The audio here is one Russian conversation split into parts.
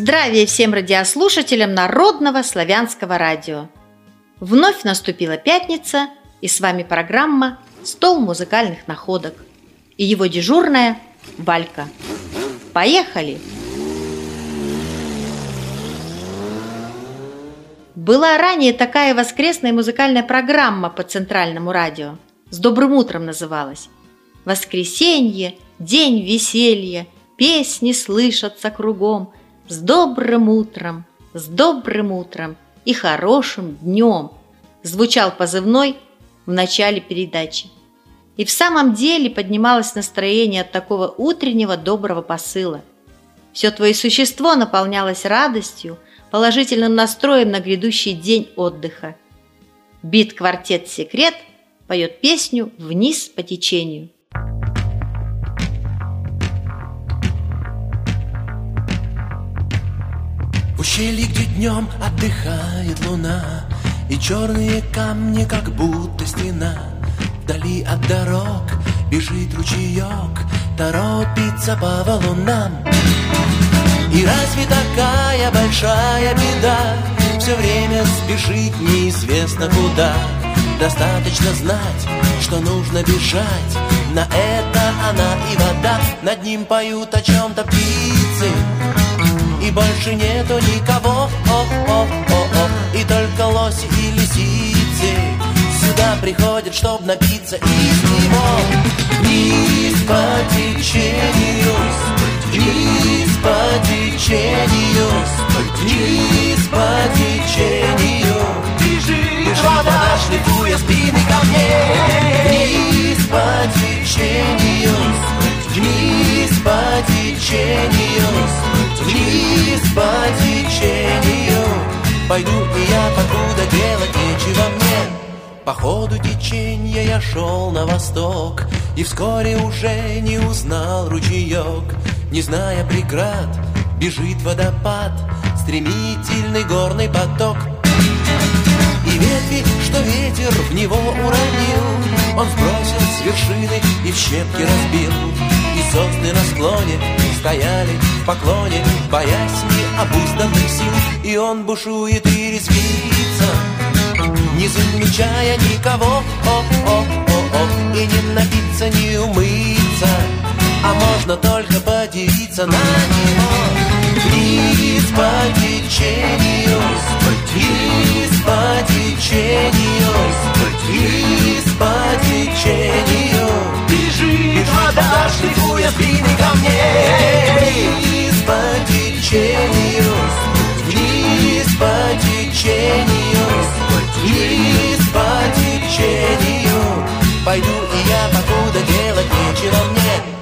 Здравия всем радиослушателям Народного славянского радио! Вновь наступила пятница, и с вами программа «Стол музыкальных находок» и его дежурная Валька. Поехали! Была ранее такая воскресная музыкальная программа по Центральному радио. «С добрым утром» называлась. Воскресенье, день веселья, песни слышатся кругом. С добрым утром и хорошим днем звучал позывной в начале передачи. И в самом деле поднималось настроение от такого утреннего доброго посыла. Все твое существо наполнялось радостью, положительным настроем на грядущий день отдыха. Бит-квартет «Секрет» поет песню «Вниз по течению». В ущелье, где днем отдыхает луна, и черные камни, как будто стена. Вдали от дорог бежит ручеек, торопится по валунам. И разве такая большая беда все время спешить неизвестно куда? Достаточно знать, что нужно бежать, на это она и вода. Над ним поют о чем-то птицы, и больше нету никого, и только лоси и лисицы сюда приходят, чтоб напиться из него. Вниз по течению, вниз по течению, вниз по течению. Бежит вода, шлифуя спины камней. Вниз по течению, вниз по течению, вниз по течению. Пойду и я, покуда делать нечего мне. По ходу течения я шел на восток, и вскоре уже не узнал ручеек. Не зная преград, бежит водопад, стремительный горный поток. И ветви, что ветер в него уронил, он сбросил с вершины и в щепки разбил. И сосны на склоне стояли в поклоне, боясь необузданных сил. И он бушует и резвится, не замечая никого, и не напиться, не умыться, а можно только подивиться на него. Вниз по течению, вниз по течению, вниз по течению. Бежит вода, шлифуя спины камней. Вниз по течению, вниз по течению, вниз по течению. Пойду и я, покуда делать нечего мне.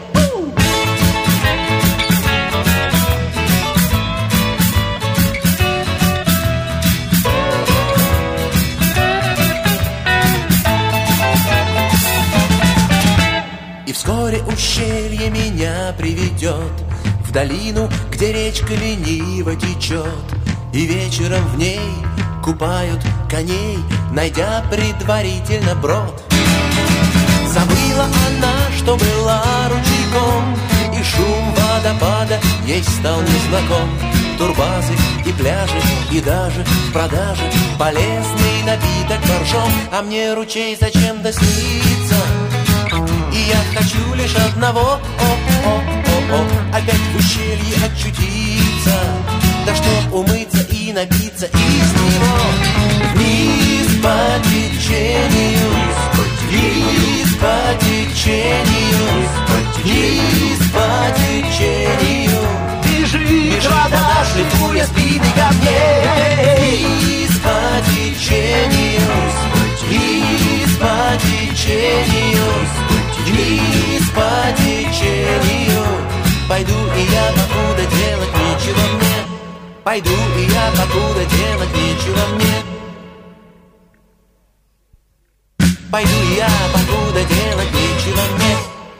Вскоре ущелье меня приведет в долину, где речка лениво течет, и вечером в ней купают коней, найдя предварительно брод. Забыла она, что была ручейком, и шум водопада ей стал незнаком. Турбазы и пляжи, и даже в продаже полезный напиток боржом. А мне ручей зачем-то снится, и я хочу лишь одного, опять в ущелье очутиться, да чтоб умыться и напиться из него. Вниз по течению, вниз по течению, вниз по течению. Бежит вода, шлифуя спины камней. Вниз по течению, вниз по течению, вниз по течению. Пойду и я, покуда делать нечего мне. Пойду и я, покуда делать нечего мне. Пойду и я, покуда делать нечего мне.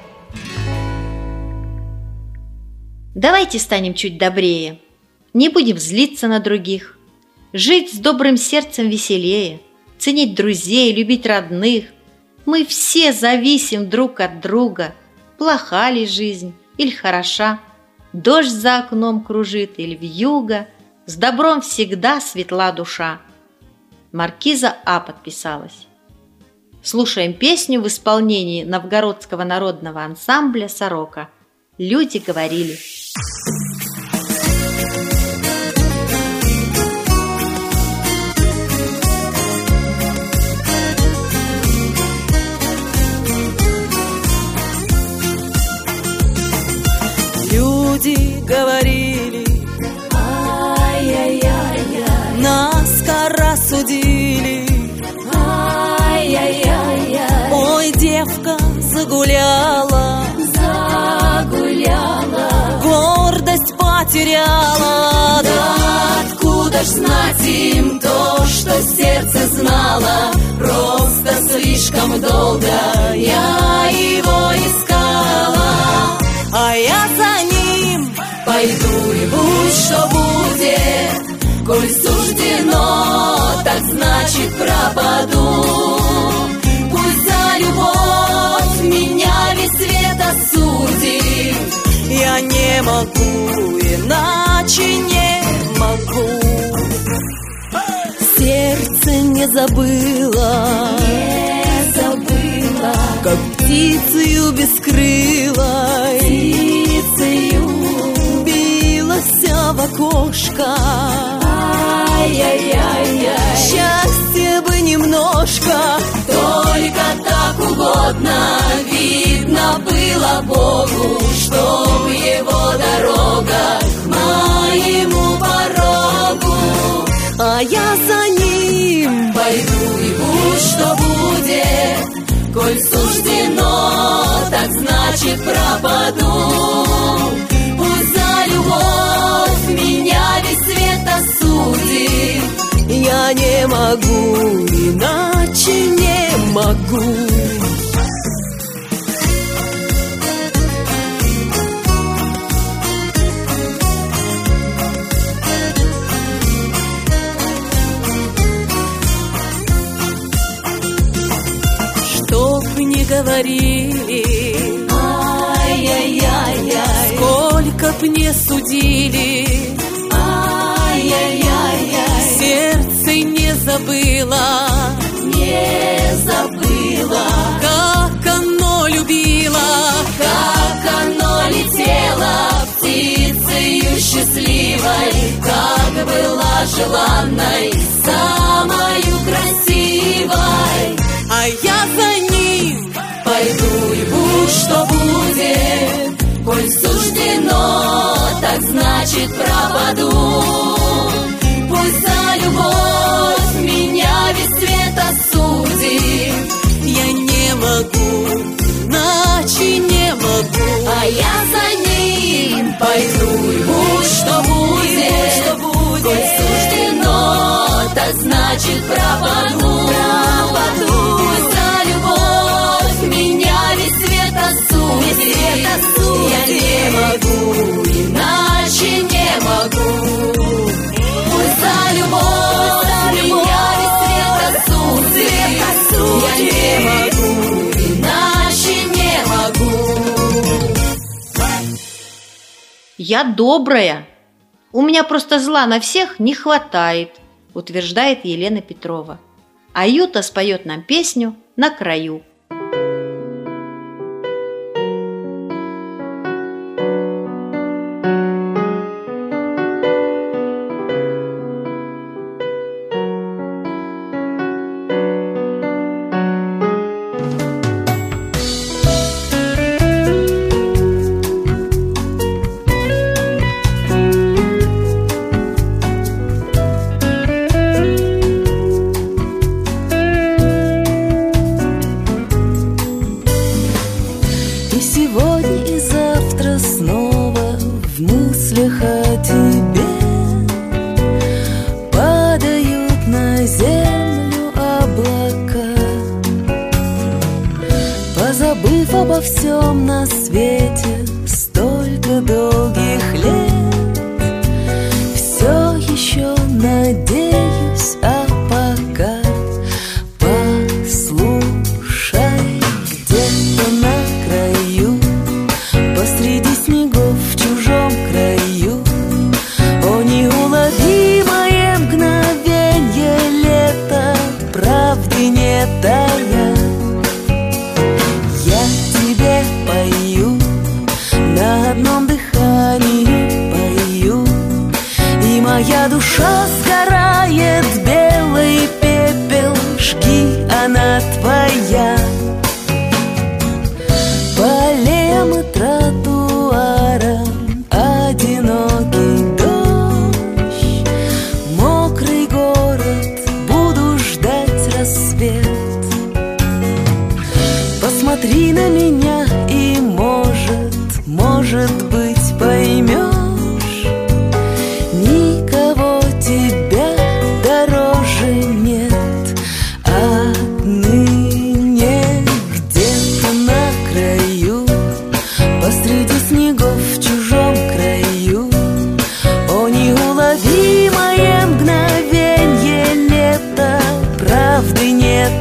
Давайте станем чуть добрее, не будем злиться на других, жить с добрым сердцем веселее, ценить друзей, любить родных. Мы все зависим друг от друга, плоха ли жизнь или хороша. Дождь за окном кружит или вьюга, с добром всегда светла душа. Маркиза А. подписалась. Слушаем песню в исполнении Новгородского народного ансамбля «Сорока». Люди говорили. Люди говорили, ай-яй-яй-яй, наскоро судили, ай-яй-яй-яй, ой, девка загуляла, гордость потеряла. Да откуда ж знать им то, что сердце знало? Просто слишком долго я его искала. А я за ним пойду и будь что будет. Коль суждено, так значит пропаду. Пусть за любовь меня весь свет осудит. Я не могу, иначе не могу. Сердце не забыло, как птицею бескрылой, билась в окошко. Ай-яй-яй-яй, счастье бы немножко, только так угодно. Видно было Богу, чтоб его дорога к моему порогу. А я за ним пойду и будь что будет. Коль суждено, так значит пропаду. Пусть за любовь меня весь свет осудит. Я не могу, иначе не могу. Не говорили, ай-яй-яй-яй, сколько б не судили, ай-яй-яй-яй, сердце не забыло, как оно любило, как оно летело птицею счастливой, как была желанной, самою красивой. А я за ним пойду и будь что будет. Коль суждено, так значит пропаду. Пусть за любовь меня весь свет осудит. Я не могу, иначе не могу. А я за ним пойду и будь что будет. Коль суждено, так значит пропаду. Пусть за любовь меня весь свет осудит. Я не могу, иначе не могу. Пусть за любовь меня весь свет осудит. Я не могу, иначе не могу. Я добрая. У меня просто зла на всех не хватает, утверждает Елена Петрова. А Юта споет нам песню «На краю». Позабыв обо всем на свете столько долгих лет, все еще надеюсь, а пока послушай, где-то на краю, посреди снегов в чужом краю.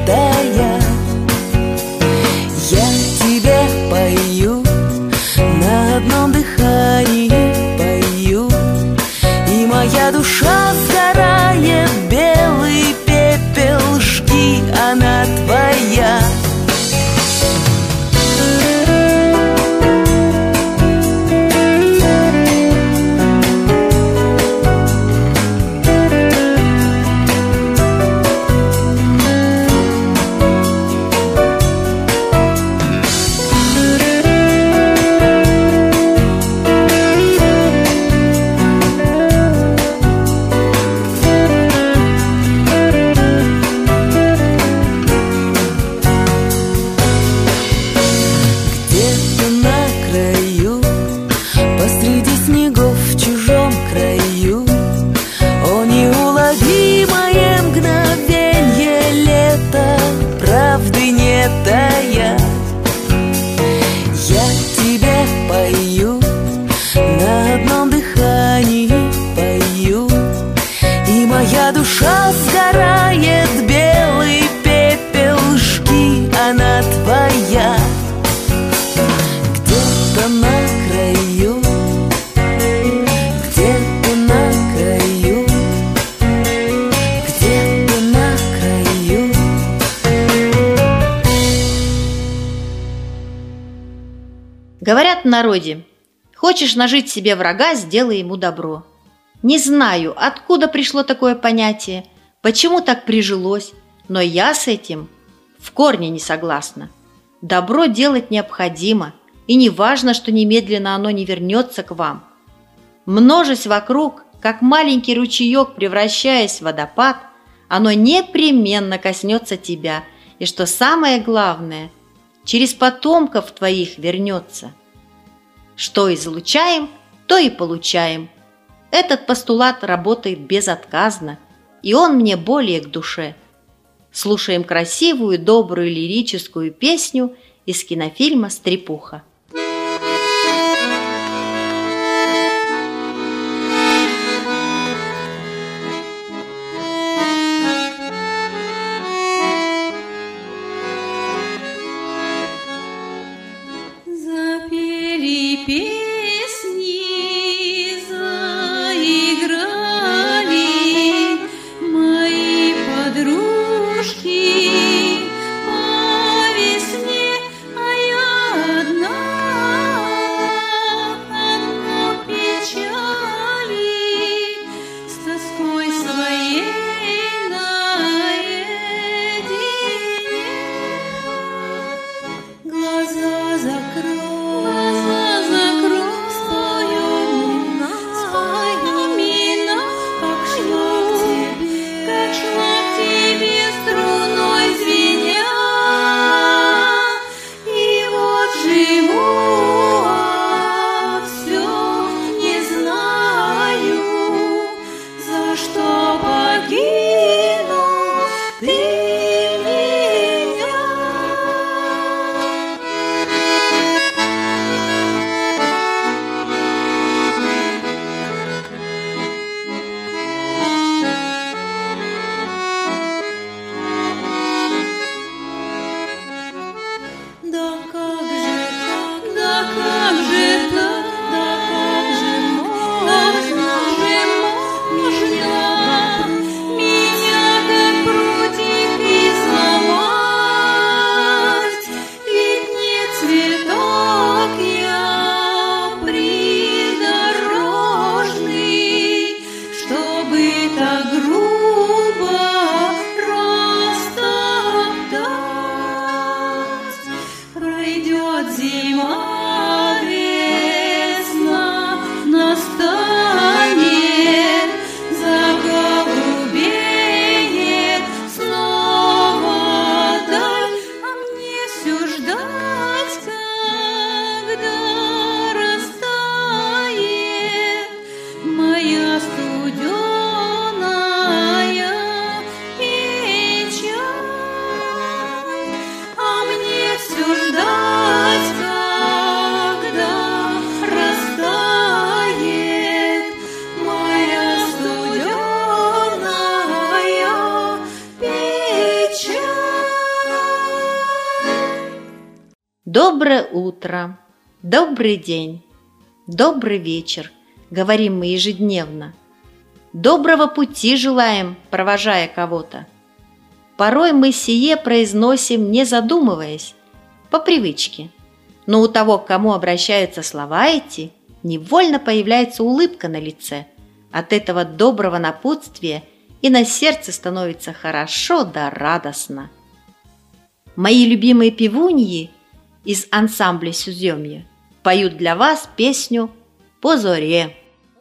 летая. Я тебе пою, на одном дыхании пою, и моя душа сгорает, белый пепел жги, она твоя. Душа сгорает, белый пепел жги, она твоя. Где-то на краю, где-то на краю, где-то на краю. Говорят в народе: хочешь нажить себе врага, сделай ему добро. Не знаю, откуда пришло такое понятие, почему так прижилось, но я с этим в корне не согласна. Добро делать необходимо, и не важно, что немедленно оно не вернется к вам. Множась вокруг, как маленький ручеек, превращаясь в водопад, оно непременно коснется тебя, и, что самое главное, через потомков твоих вернется. Что излучаем, то и получаем. Этот постулат работает безотказно, и он мне более к душе. Слушаем красивую, добрую лирическую песню из кинофильма «Стрепуха». Запели песни, меня как против Доброе утро, добрый день, добрый вечер, говорим мы ежедневно. Доброго пути желаем, провожая кого-то. Порой мы сие произносим, не задумываясь, по привычке. Но у того, к кому обращаются слова эти, невольно появляется улыбка на лице. От этого доброго напутствия и на сердце становится хорошо да радостно. Мои любимые певуньи из ансамбля «Сюземье» поют для вас песню «По зоре».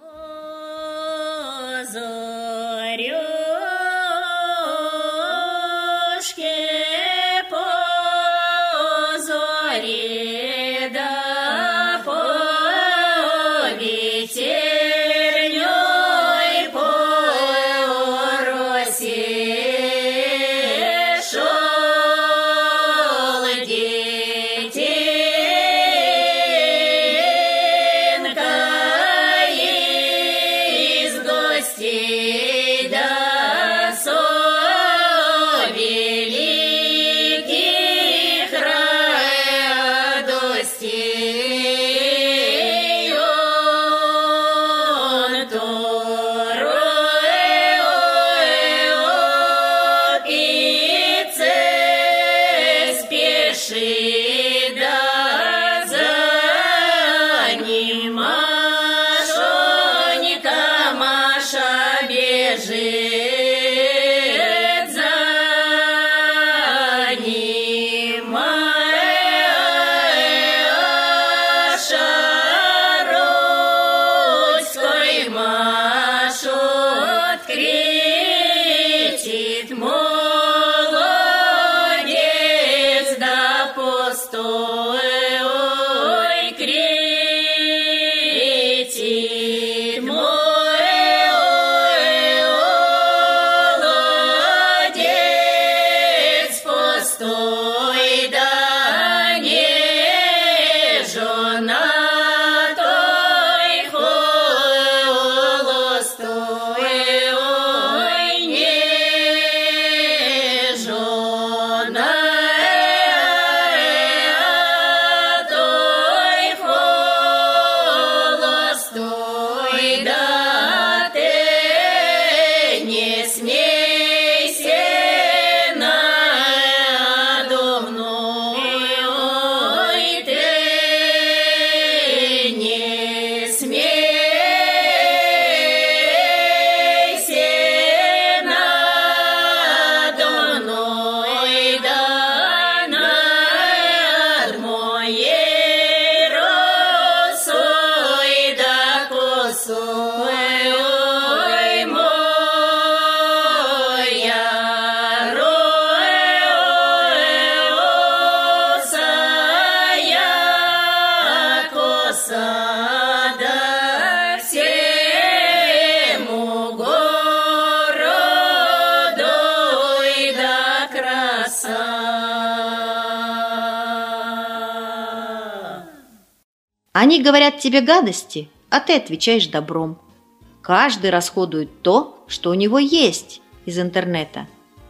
Они говорят тебе гадости, а ты отвечаешь добром. Каждый расходует то, что у него есть из интернета.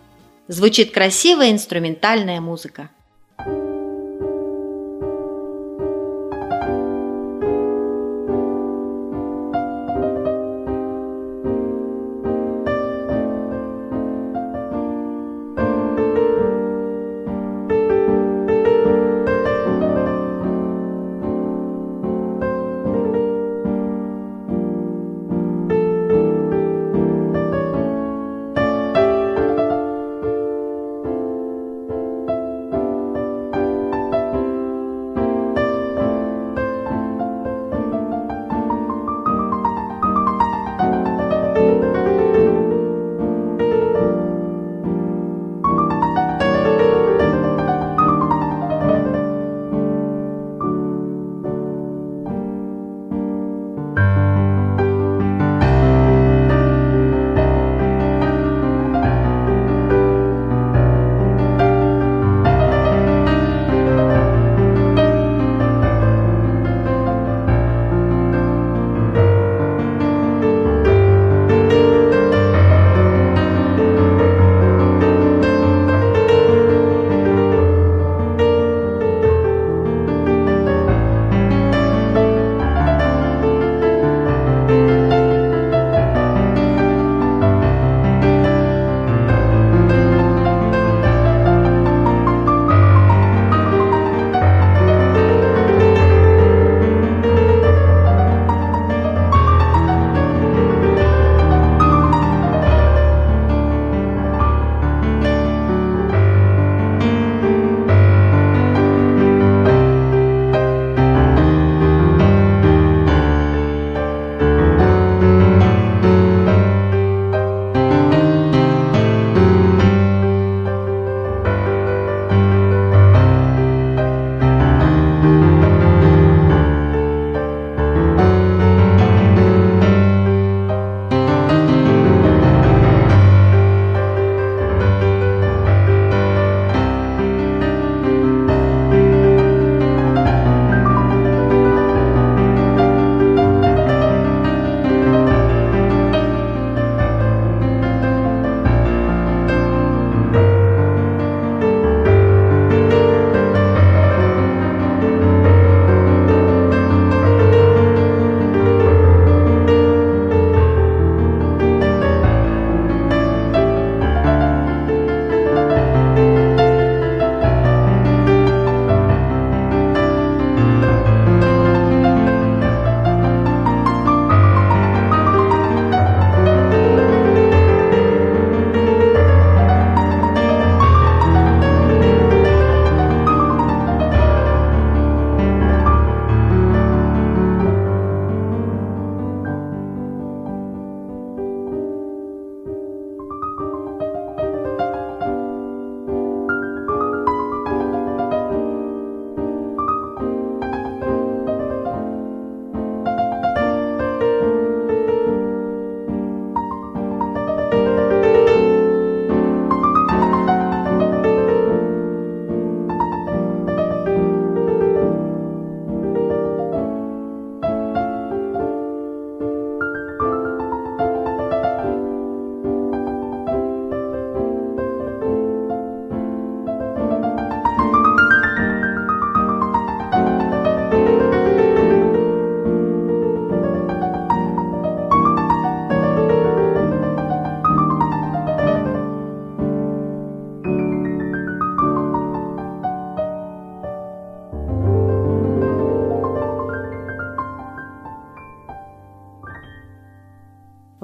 Звучит красивая инструментальная музыка.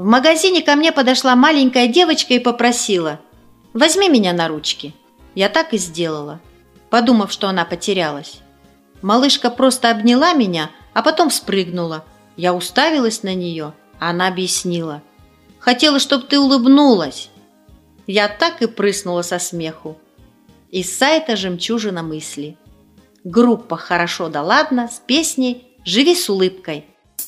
магазине ко мне подошла маленькая девочка и попросила: «Возьми меня на ручки». Я так и сделала, подумав, что она потерялась. Малышка просто обняла меня, а потом спрыгнула. Я уставилась на нее, а она объяснила: «Хотела, чтобы ты улыбнулась». Я так и прыснула со смеху. Из сайта «Жемчужина мысли». Группа «Хорошо да ладно» с песней «Живи с улыбкой».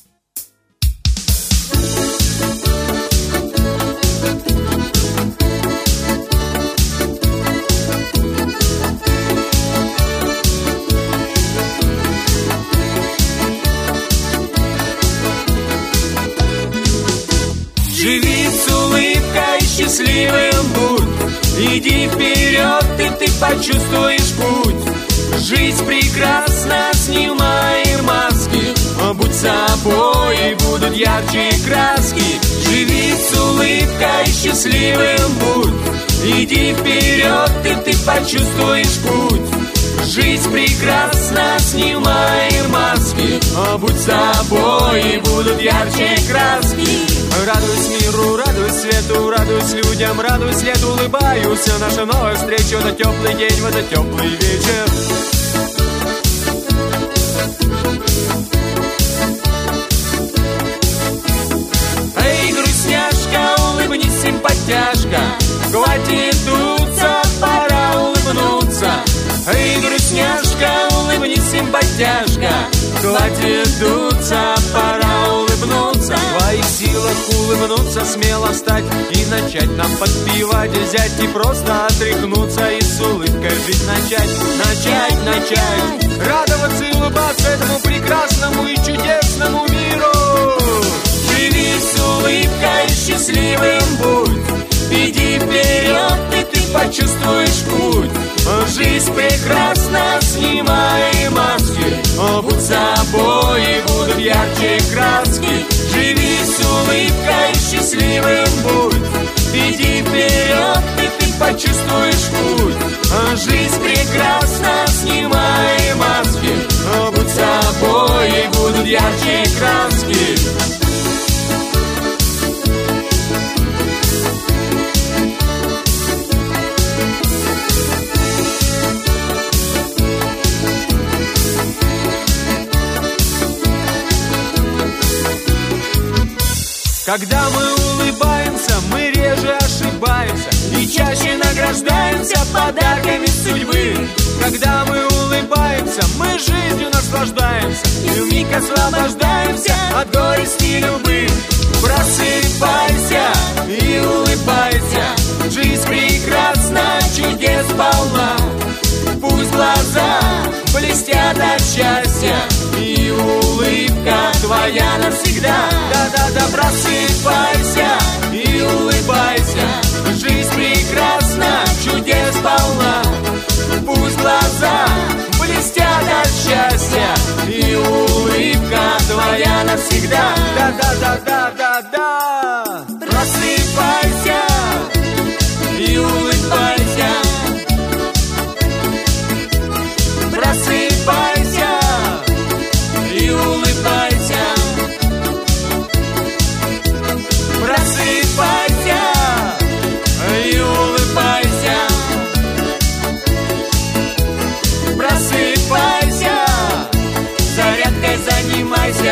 Живи с улыбкой, счастливым будь. Иди вперед, и ты почувствуешь путь. Жизнь прекрасна, снимай маски. Будь собой, и будут ярче краски. Живи с улыбкой, счастливым будь. Иди вперед, и ты почувствуешь путь. Жизнь прекрасна, снимай маски. Будь собой, и будут ярче краски. Радуюсь миру, радуюсь свету, радуюсь людям, радуюсь лету, улыбаюсь. Наша новая встреча, это теплый день, в этот теплый вечер. Эй, грустняшка, улыбнись, симпатяшка. Хватит дуться, пора улыбнуться. Эй, грустняшка, улыбнись, симпатяшка. Хватит дуться, пора улыбнуться. В твоих силах улыбнуться, смело встать и начать нам подпевать, взять и просто отряхнуться и с улыбкой жить начать. Начать радоваться и улыбаться этому прекрасному и чудесному миру. Живи с улыбкой, счастливым будь. Иди вперед, и ты почувствуешь путь. Жизнь прекрасна, снимай маски. Будь собой, и будут ярче краски. Живи с улыбкой, счастливым будь. Иди вперед, и ты почувствуешь путь. Жизнь прекрасна, снимай маски. Будь собой, и будут ярче краски. Когда мы улыбаемся, мы реже ошибаемся и чаще награждаемся подарками судьбы. Когда мы улыбаемся, мы жизнью наслаждаемся и вмиг освобождаемся от горести любых. Просыпайся и улыбайся, жизнь прекрасна, чудес полна. Пусть глаза блестят от счастья, и улыбка твоя навсегда. Да-да-да, просыпайся и улыбайся, жизнь прекрасна, чудес полна. Пусть глаза блестят от счастья, и улыбка твоя навсегда. Да-да-да-да-да-да, просыпайся и улыбайся. Просыпайся и улыбайся. Просыпайся и улыбайся. Просыпайся, зарядкой занимайся.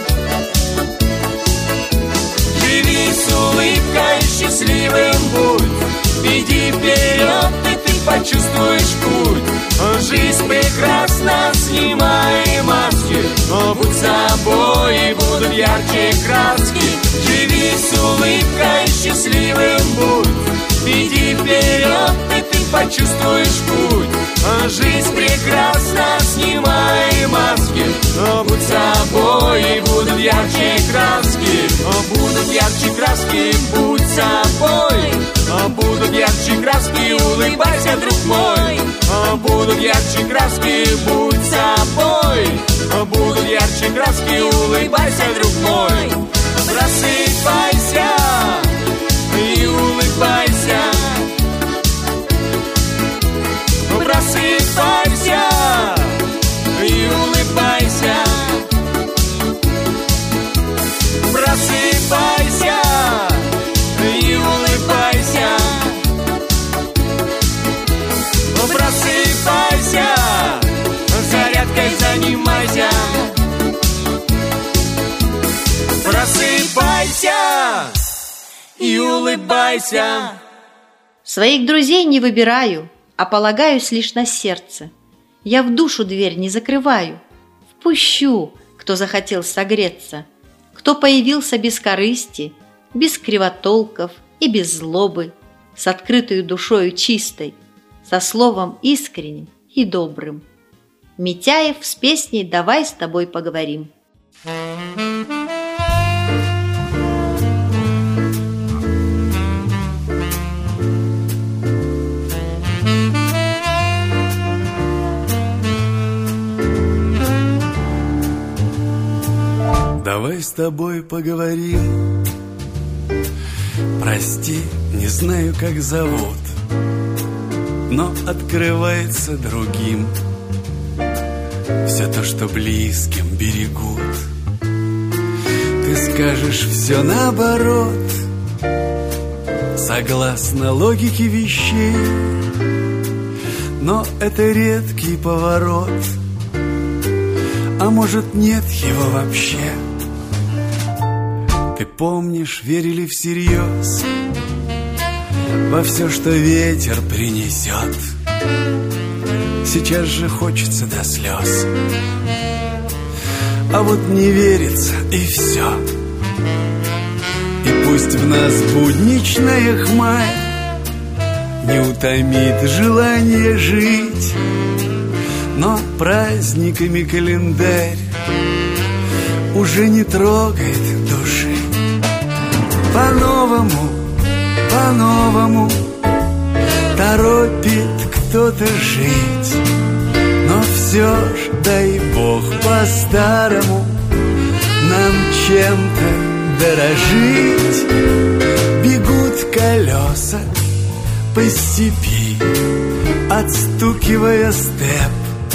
Живи с улыбкой, счастливым будь. Иди вперед, и ты почувствуешь путь. Жизнь прекрасна, снимай маски. Будь собой, и будут ярче краски. Живи с улыбкой, счастливым будь. Иди вперед, и ты почувствуешь путь. Жизнь прекрасна, снимай маски. Будь собой, и будут ярче краски. Будут ярче краски, будь собой. Будут ярче краски, улыбайся, друг мой. Будут ярче краски, будь собой. Будут ярче краски, улыбайся, друг мой. Просыпайся и улыбайся. Просыпайся и улыбайся. Просыпайся улыбайся. Своих друзей не выбираю, а полагаюсь лишь на сердце. Я в душу дверь не закрываю. Впущу, кто захотел согреться, кто появился без корысти, без кривотолков и без злобы, с открытою душою чистой, со словом искренним и добрым. Митяев с песней «Давай с тобой поговорим». Давай с тобой поговорим. Прости, не знаю, как зовут, но открывается другим все то, что близким берегут. Ты скажешь все наоборот, согласно логике вещей, но это редкий поворот, а может, нет его вообще. Ты помнишь, верили всерьез во все, что ветер принесет. Сейчас же хочется до слез, а вот не верится, и все. И пусть в нас будничная хмарь не утомит желание жить, но праздниками календарь уже не трогает души. По-новому торопит кто-то жить, но все ж, дай Бог, по-старому нам чем-то дорожить. Бегут колеса по степи, отстукивая степ.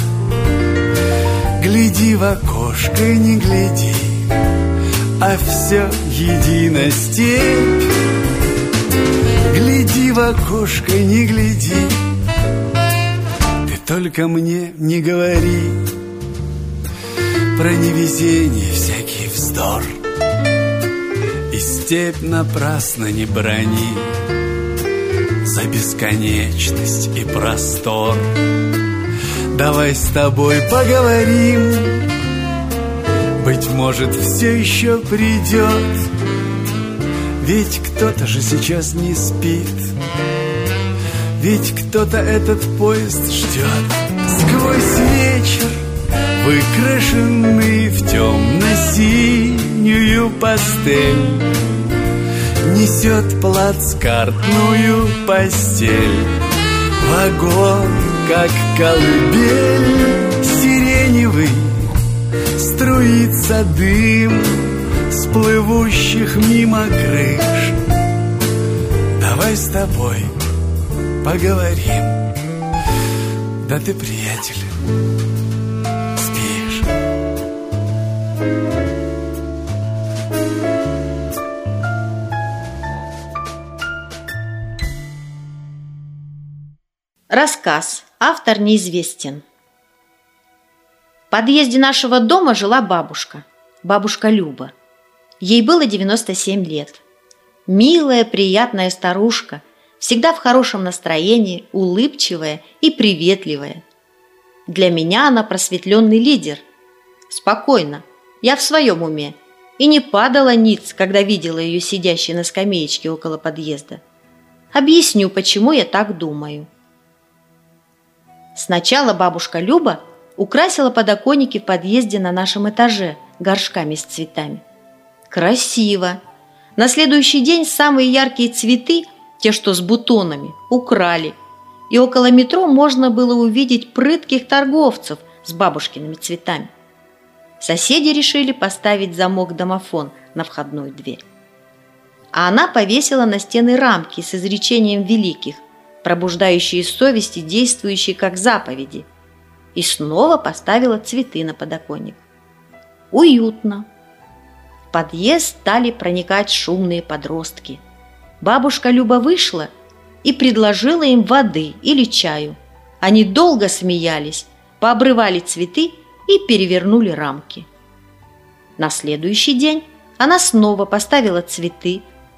Гляди в окошко, не гляди, а все едино степь. Гляди в окошко, не гляди, ты только мне не говори про невезение, всякий вздор, и степь напрасно не брони за бесконечность и простор. Давай с тобой поговорим, быть может, все еще придет, ведь кто-то же сейчас не спит, ведь кто-то этот поезд ждет. Сквозь вечер, выкрашенный в темно-синюю пастель, несет плацкартную постель. Вагон, как колыбель, сиреневый, струится дым с плывущих мимо крыш. Давай с тобой поговорим. Да ты, приятель, спишь. Рассказ. Автор неизвестен. В подъезде нашего дома жила бабушка Люба. Ей было 97 лет. Милая, приятная старушка, всегда в хорошем настроении, улыбчивая и приветливая. Для меня она просветленный лидер. Спокойно, я в своем уме, и не падала ниц, когда видела ее сидящей на скамеечке около подъезда. Объясню, почему я так думаю. Сначала бабушка Люба украсила подоконники в подъезде на нашем этаже горшками с цветами. Красиво! На следующий день самые яркие цветы, те, что с бутонами, украли, и около метро можно было увидеть прытких торговцев с бабушкиными цветами. Соседи решили поставить замок-домофон на входную дверь. А она повесила на стены рамки с изречением великих, пробуждающие совесть и действующие как заповеди, и снова поставила цветы на подоконник. Уютно. В подъезд стали проникать шумные подростки. Бабушка Люба вышла и предложила им воды или чаю. Они долго смеялись, пообрывали цветы и перевернули рамки. На следующий день она снова поставила цветы,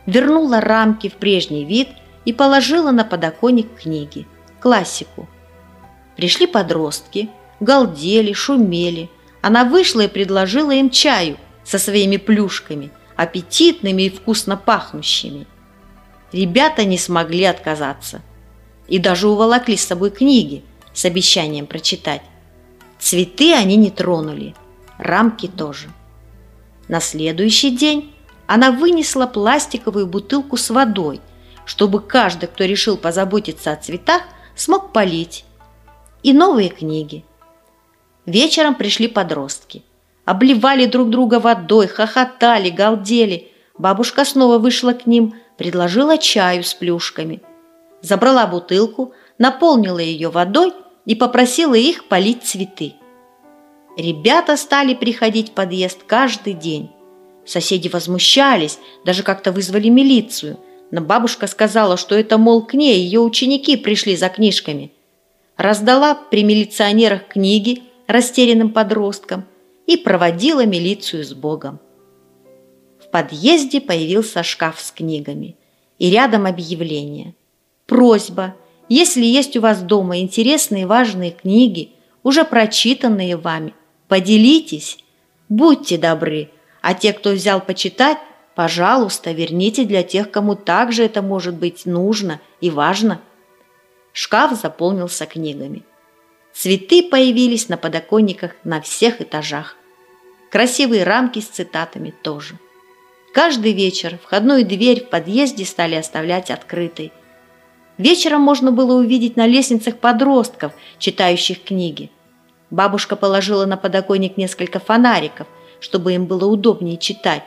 вернула рамки в прежний вид и положила на подоконник книги, классику. Пришли подростки, галдели, шумели. Она вышла и предложила им чаю со своими плюшками, аппетитными и вкусно пахнущими. Ребята не смогли отказаться и даже уволокли с собой книги с обещанием прочитать. Цветы они не тронули, рамки тоже. На следующий день она вынесла пластиковую бутылку с водой, чтобы каждый, кто решил позаботиться о цветах, смог полить. И новые книги. Вечером пришли подростки. Обливали друг друга водой, хохотали, галдели. Бабушка снова вышла к ним, предложила чаю с плюшками. Забрала бутылку, наполнила ее водой и попросила их полить цветы. Ребята стали приходить в подъезд каждый день. Соседи возмущались, даже как-то вызвали милицию. Но бабушка сказала, что это, мол, к ней ее ученики пришли за книжками. Раздала при милиционерах книги растерянным подросткам и проводила милицию с Богом. В подъезде появился шкаф с книгами, и рядом объявление. Просьба, если есть у вас дома интересные и важные книги, уже прочитанные вами, поделитесь, будьте добры, а те, кто взял почитать, пожалуйста, верните для тех, кому также это может быть нужно и важно. Шкаф заполнился книгами. Цветы появились на подоконниках на всех этажах. Красивые рамки с цитатами тоже. Каждый вечер входную дверь в подъезде стали оставлять открытой. Вечером можно было увидеть на лестницах подростков, читающих книги. Бабушка положила на подоконник несколько фонариков, чтобы им было удобнее читать.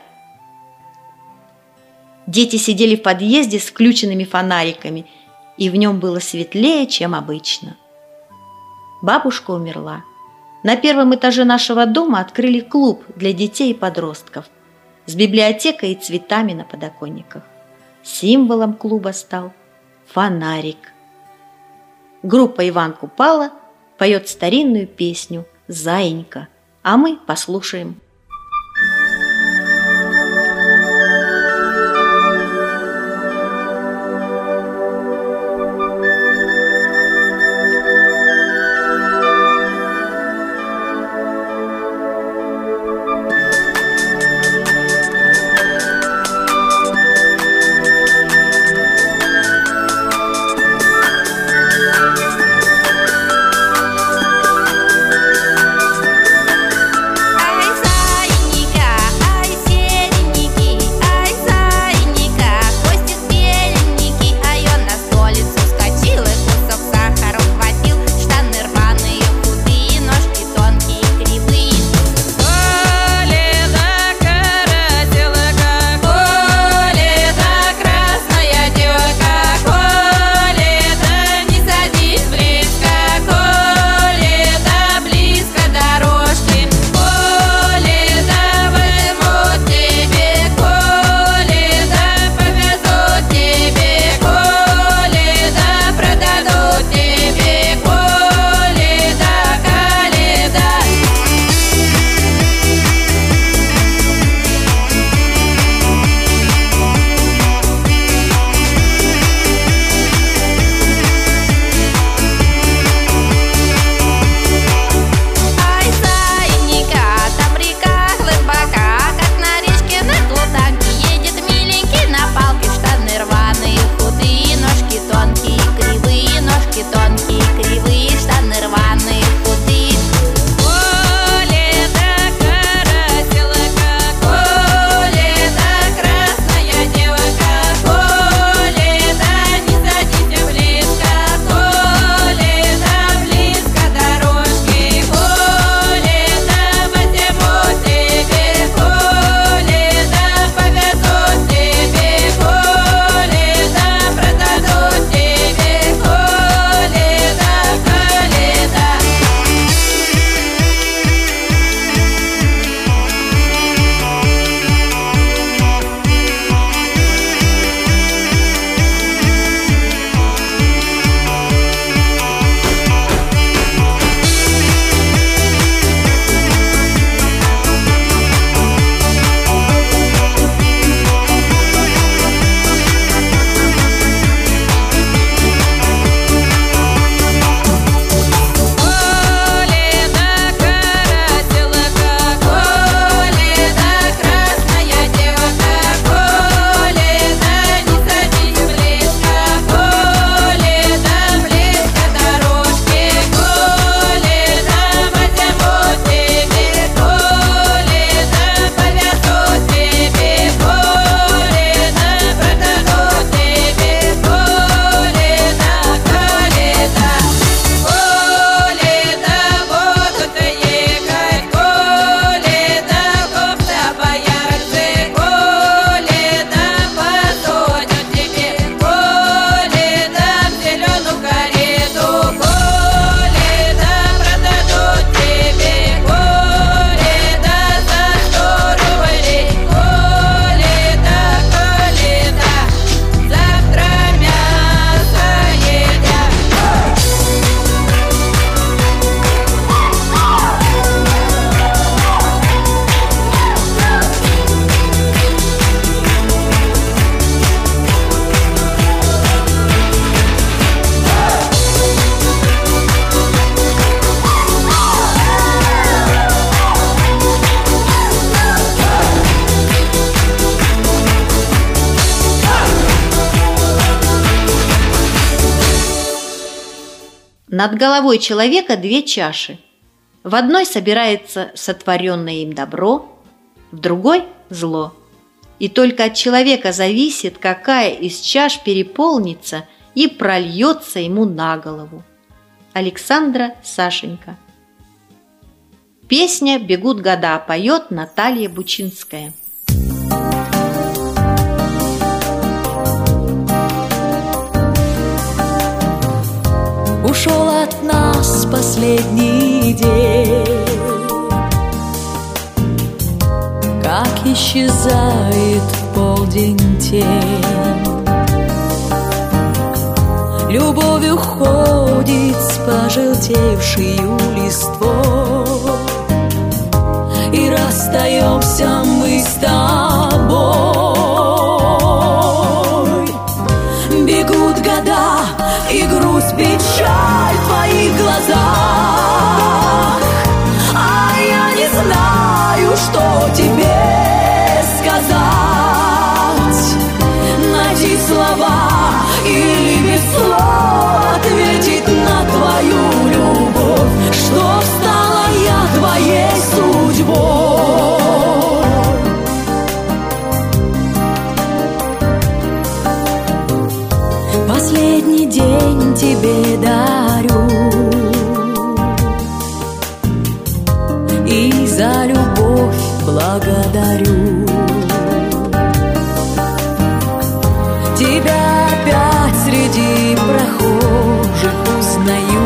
Дети сидели в подъезде с включенными фонариками, и в нем было светлее, чем обычно. Бабушка умерла. На первом этаже нашего дома открыли клуб для детей и подростков с библиотекой и цветами на подоконниках. Символом клуба стал фонарик. Группа Иван Купала поет старинную песню «Заинька», а мы послушаем. Ай, Над головой человека две чаши. В одной собирается сотворенное им добро, в другой – зло. И только от человека зависит, какая из чаш переполнится и прольется ему на голову. Александра Сашенька. Песня «Бегут года» поет Наталья Бучинская. Ушел от нас последний день, как исчезает в полдень тень. Любовь уходит с пожелтевшею листвой, и расстаемся мы с тобой. Бегут года, и грусть, печаль в твоих глазах, а я не знаю, что тебе сказать. Найти слова или без слов ответить на твою любовь, чтоб стала я твоей судьбой. Последний день тебе дарю, и за любовь благодарю. Тебя опять среди прохожих узнаю,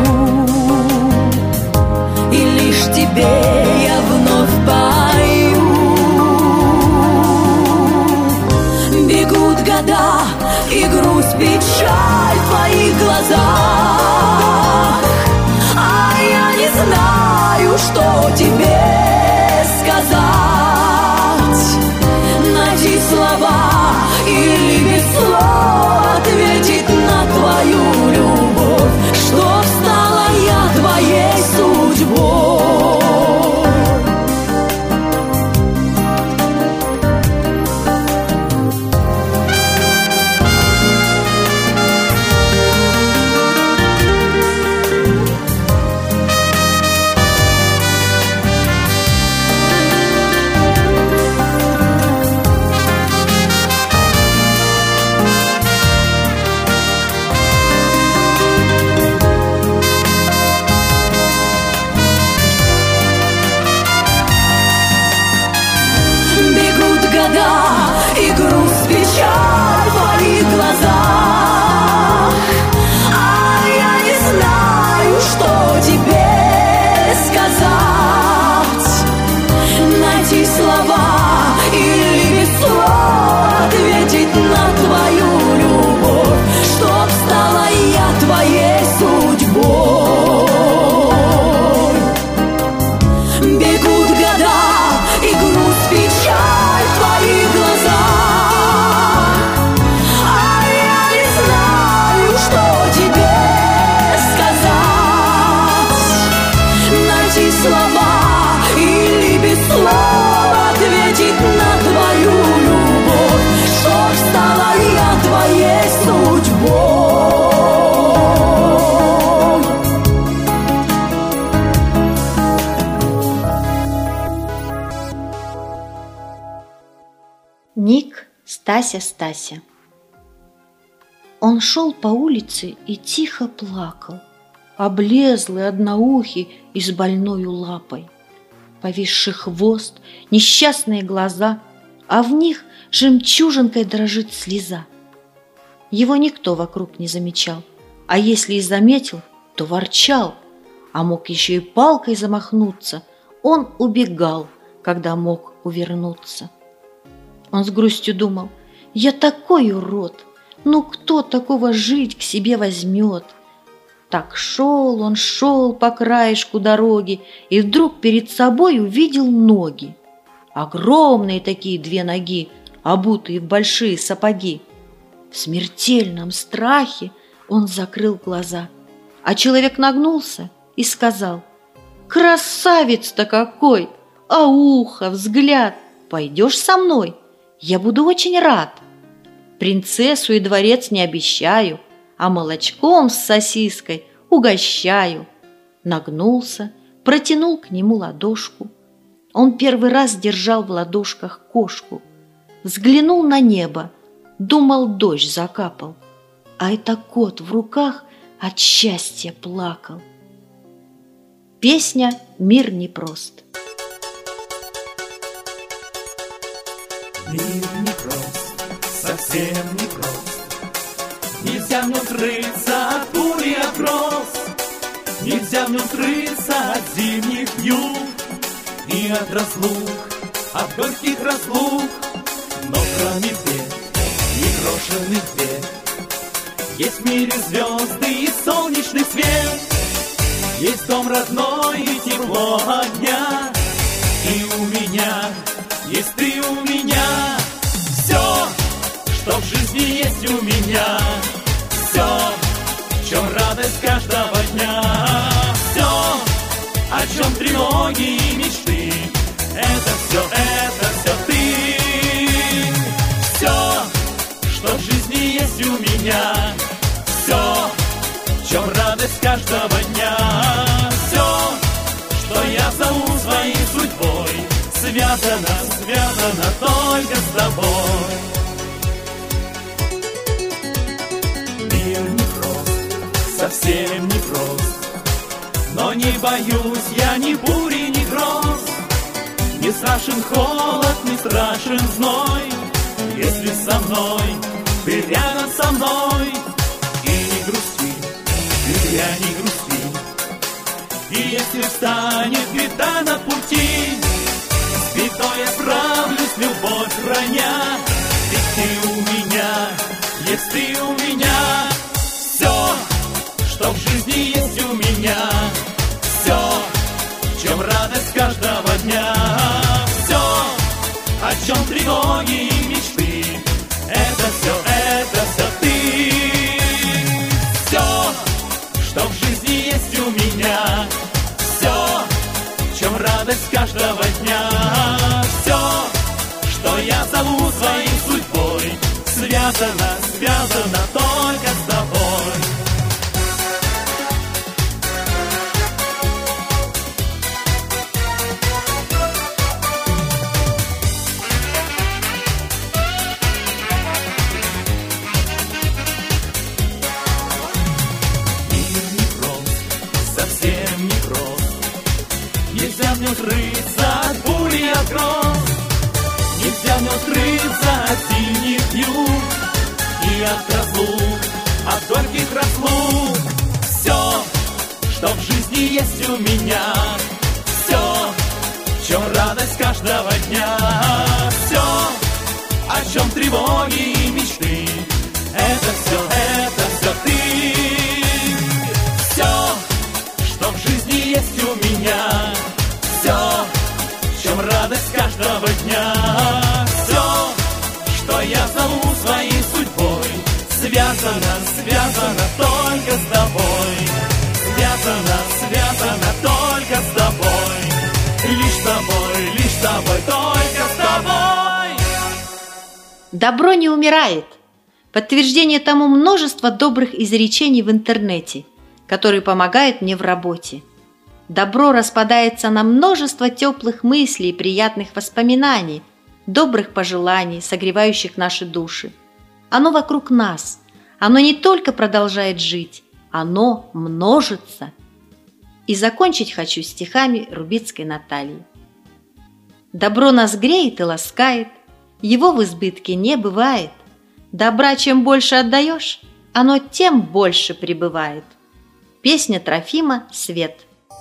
и лишь тебе я вновь пою. Бегут года, и грусть, печаль в твоих глазах, а я не знаю, что тебе сказать. Найти слова или без слов ответить на твою любовь, чтоб стала я твоей судьбой. И грусть, печаль в твоих глазах, а я не знаю, что тебе сказать. Найти слова или без слов ответить на твою любовь, чтоб стала я твоей судьбой. Бегут года, и грусть, печаль в твоих глазах, а я не знаю, что тебе сказать. Найти слова или без слов ответить на твою любовь, чтоб стала я твоей судьбой. Ник Стася. Он шел по улице и тихо плакал, облезлый, одноухий и с больною лапой. Повисший хвост, несчастные глаза, а в них жемчужинкой дрожит слеза. Его никто вокруг не замечал, а если и заметил, то ворчал, а мог еще и палкой замахнуться. Он убегал, когда мог увернуться. Он с грустью думал: я такой урод, ну кто такого жить к себе возьмет? Так шел он, шел по краешку дороги, и вдруг перед собой увидел ноги. Огромные такие две ноги, обутые в большие сапоги. В смертельном страхе он закрыл глаза, а человек нагнулся и сказал: красавец-то какой! А ухо, взгляд! Пойдешь со мной? Я буду очень рад. Принцессу и дворец не обещаю, а молочком с сосиской угощаю». Нагнулся, протянул к нему ладошку. Он первый раз держал в ладошках кошку. Взглянул на небо, думал, дождь закапал. А это кот в руках от счастья плакал. Песня «Мир непрост». Мир непрост, совсем непрост. Нельзя в нем скрыться от бури, от гроз. Нельзя в нем скрыться от зимних юг и от разлук, от горьких разлук. Но кроме бед и брошенных бед есть в мире звезды и солнечный свет. Есть дом родной и тепло огня. И у меня есть ты у меня. Все, что в жизни есть у меня. Все, в чем радость каждого дня. Все, о чем тревоги и мечты. Это все ты. Все, что в жизни есть у меня. Все, в чем радость каждого дня. Все, что я зову своей судьбой, связано, связано только с тобой. Мир непрост, совсем непрост, но не боюсь я ни бури, ни гроз. Не страшен холод, не страшен зной, если со мной, ты рядом со мной. И не грусти, ты я не грусти. И если встанет беда на пути, с бедой отправлюсь, любовь храня. Ведь ты у меня, есть ты у меня. Все, что в жизни есть у меня. Все, в чем радость каждого дня. Все, о чем тревоги и мечты. Это все ты. Все, что в жизни есть у меня. Все, в чем радость каждого дня. Все, что я зову своей судьбой, связано, связано только с тобой. Нельзя в нем скрыться от бури, от гроз. Нельзя в нем скрыться от зимних юг и от разлук, от горьких разлук. Все, что в жизни есть у меня. Все, в чем радость каждого дня. Все, о чем тревоги и мечты. Это все ты. Все, что в жизни есть у меня. Все, в чем радость каждого дня. Все, что я зову своей судьбой, связано, связано только с тобой. Связано, связано только с тобой. Лишь с тобой, только с тобой. Добро не умирает. Подтверждение тому множество добрых изречений в интернете, которые помогают мне в работе. Добро распадается на множество теплых мыслей и приятных воспоминаний, добрых пожеланий, согревающих наши души. Оно вокруг нас, оно не только продолжает жить, оно множится. И закончить хочу стихами Рубицкой Натальи. Добро нас греет и ласкает, его в избытке не бывает. Добра чем больше отдаешь, оно тем больше прибывает. Песня Трофима «Свет».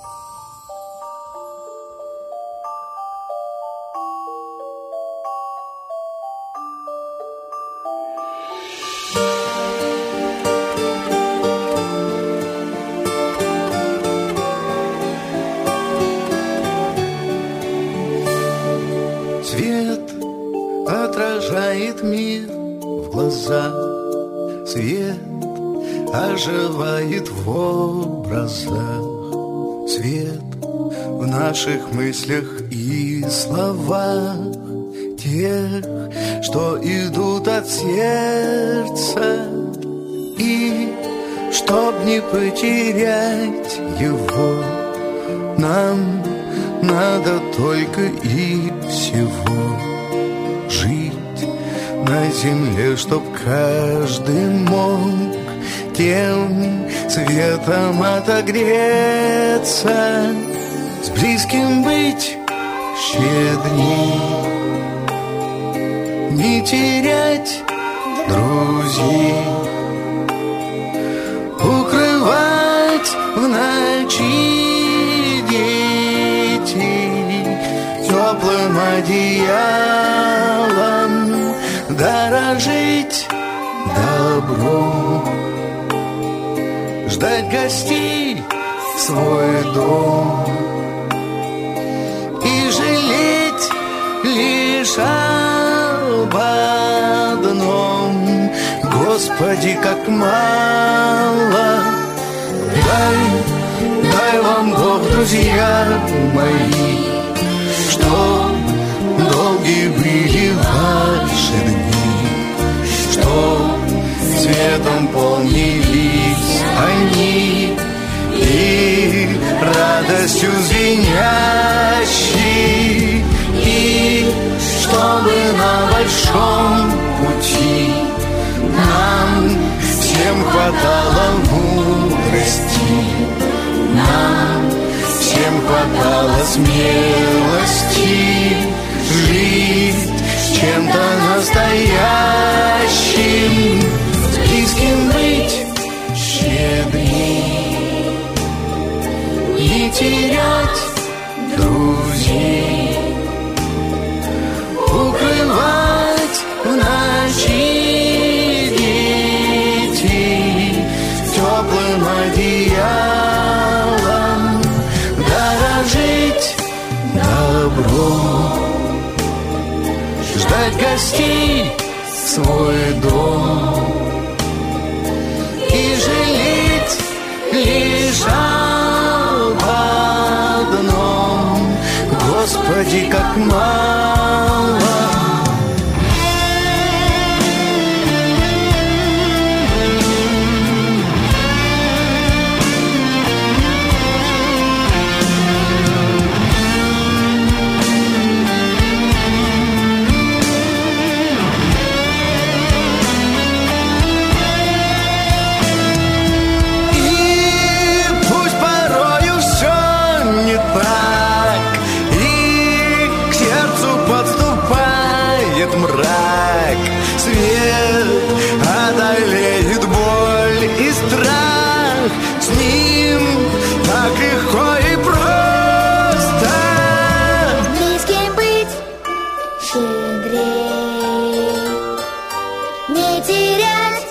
Свет отражает мир в глаза, свет оживает в образах, свет в наших мыслях и словах, тех, что идут от сердца и чтоб не потерять его. Нам надо только и всего жить на земле, чтоб каждый мог тем светом отогреться, с близким быть щедрей, не терять друзей, укрывать в ночи детей теплым одеялом, дорожить добром, ждать гостей в свой дом и жалеть лишь об одном: Господи, как мало дай вам Бог, друзья мои, что долгие были ваши дни, что светом полнились они и радостью звенящей, и чтобы на большом пути нам всем хватало мудрости, нам всем хватало смелости жить чем-то настоящим, с близким быть щедрей, не терять друзей, укрывать в ночи детей теплым одеялом, дорожить добром, ждать гостей в свой дом и жалеть лишь об одном: Господи, как мало мрак, свет одолеет боль и страх, с ним так легко и просто близким быть щедрей, не терять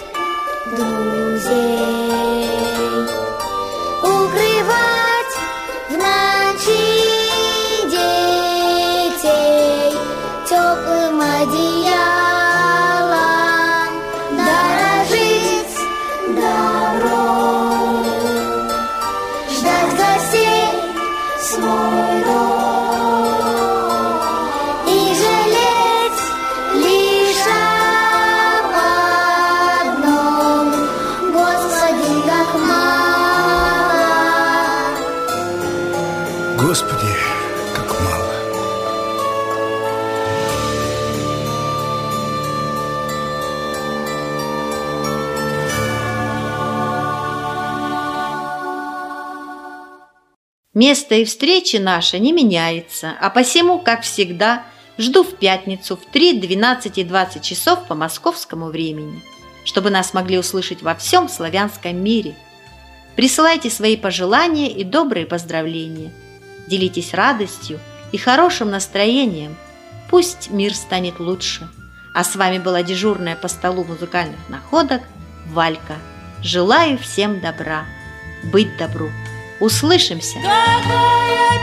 друзей, укрывать в ночи детей теплым одеялом, дорожить добром, ждать гостей в свой дом и жалеть лишь об одном: Господи, как мало. Господи, как мало. Место и встречи наши не меняется, а посему, как всегда, жду в пятницу в 3, 12 и 20 часов по московскому времени, чтобы нас могли услышать во всем славянском мире. Присылайте свои пожелания и добрые поздравления. Делитесь радостью и хорошим настроением. Пусть мир станет лучше. А с вами была дежурная по столу музыкальных находок Валька. Желаю всем добра. Быть добру. Услышимся! Какая